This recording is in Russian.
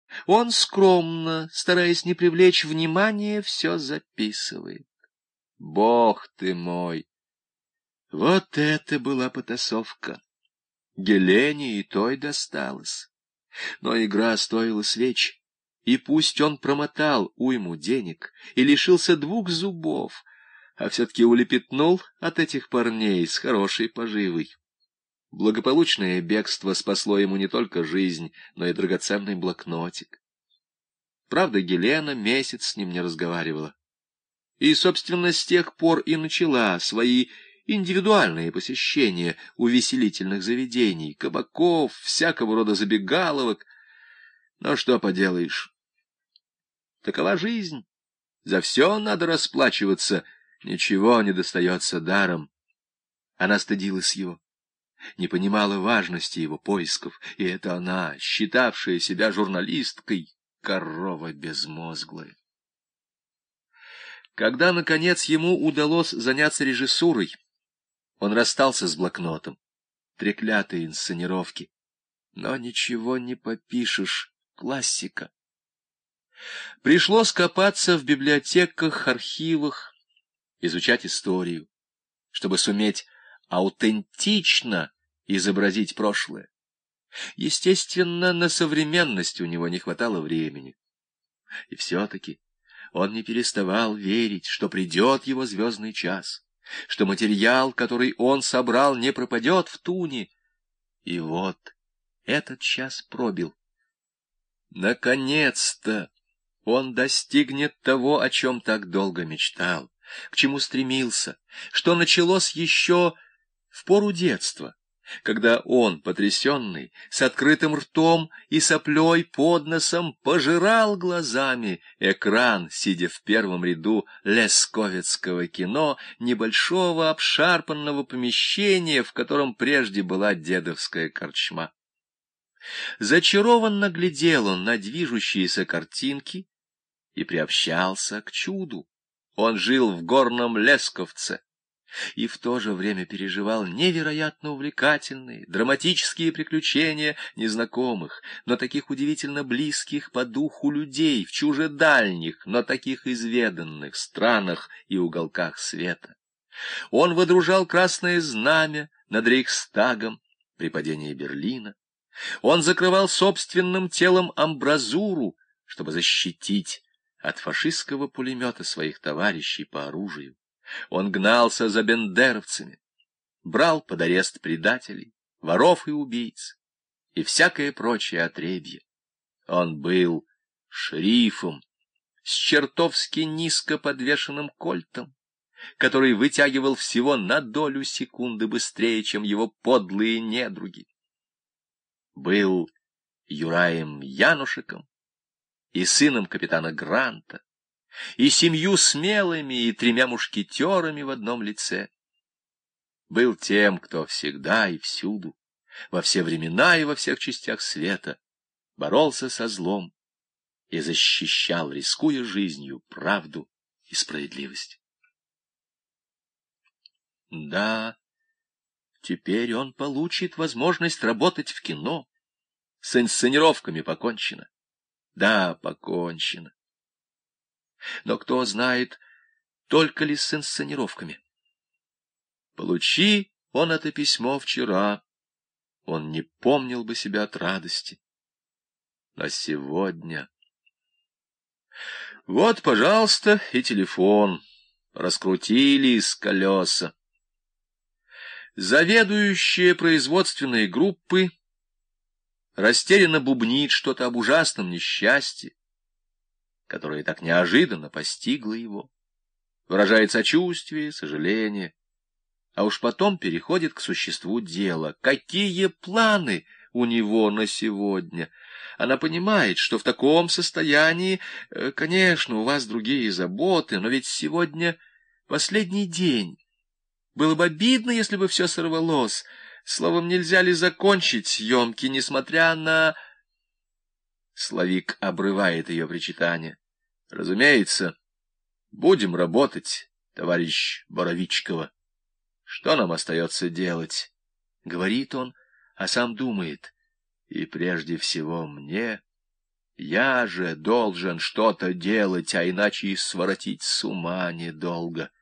Он скромно, стараясь не привлечь внимания, все записывает. Бог ты мой! Вот это была потасовка! Гелене и той досталось. Но игра стоила свеч, и пусть он промотал уйму денег и лишился 2 зубов, а все-таки улепетнул от этих парней с хорошей поживой. Благополучное бегство спасло ему не только жизнь, но и драгоценный блокнотик. Правда, Гелена месяц с ним не разговаривала. И, собственно, с тех пор и начала свои индивидуальные посещения увеселительных заведений, кабаков, всякого рода забегаловок. Но что поделаешь? Такова жизнь. За все надо расплачиваться, ничего не достается даром. Она стыдилась его, не понимала важности его поисков, и это она, считавшая себя журналисткой, корова безмозглая. Когда, наконец, ему удалось заняться режиссурой, он расстался с блокнотом. Треклятые инсценировки. Но ничего не попишешь. Классика. Пришлось копаться в библиотеках, архивах, изучать историю, чтобы суметь аутентично изобразить прошлое. Естественно, на современность у него не хватало времени. И все-таки он не переставал верить, что придет его звездный час, что материал, который он собрал, не пропадет в туне. И вот этот час пробил. Наконец-то он достигнет того, о чем так долго мечтал, к чему стремился, что началось еще в пору детства, когда он, потрясенный, с открытым ртом и соплей под носом, пожирал глазами экран, сидя в первом ряду лесковецкого кино, небольшого обшарпанного помещения, в котором прежде была дедовская корчма. Зачарованно глядел он на движущиеся картинки и приобщался к чуду. Он жил в горном Лесковце и в то же время переживал невероятно увлекательные, драматические приключения незнакомых, но таких удивительно близких по духу людей в чужедальних, но таких изведанных странах и уголках света. Он водружал красное знамя над Рейхстагом при падении Берлина. Он закрывал собственным телом амбразуру, чтобы защитить от фашистского пулемета своих товарищей по оружию. Он гнался за бендеровцами, брал под арест предателей, воров и убийц, и всякое прочее отребье. Он был шерифом с чертовски низко подвешенным кольтом, который вытягивал всего на долю секунды быстрее, чем его подлые недруги. Был Юраем Янушеком и сыном капитана Гранта, и 7 смелыми и 3 мушкетерами в одном лице. Был тем, кто всегда и всюду, во все времена и во всех частях света, боролся со злом и защищал, рискуя жизнью, правду и справедливость. Да, теперь он получит возможность работать в кино. С инсценировками покончено. Да, покончено. Но кто знает, только ли с инсценировками. Получи он это письмо вчера, он не помнил бы себя от радости. А сегодня... Вот, пожалуйста, и телефон. Раскрутили из колеса. Заведующая производственной группы растерянно бубнит что-то об ужасном несчастье, которое так неожиданно постигло его, выражает сочувствие, сожаление, а уж потом переходит к существу дела. Какие планы у него на сегодня? Она понимает, что в таком состоянии, конечно, у вас другие заботы, но ведь сегодня последний день. Было бы обидно, если бы все сорвалось. Словом, нельзя ли закончить съемки, несмотря на... Славик обрывает ее причитание. Разумеется, будем работать, товарищ Боровичкова. Что нам остается делать? Говорит он, а сам думает. И прежде всего мне, Я же должен что-то делать, а иначе и своротить с ума недолго.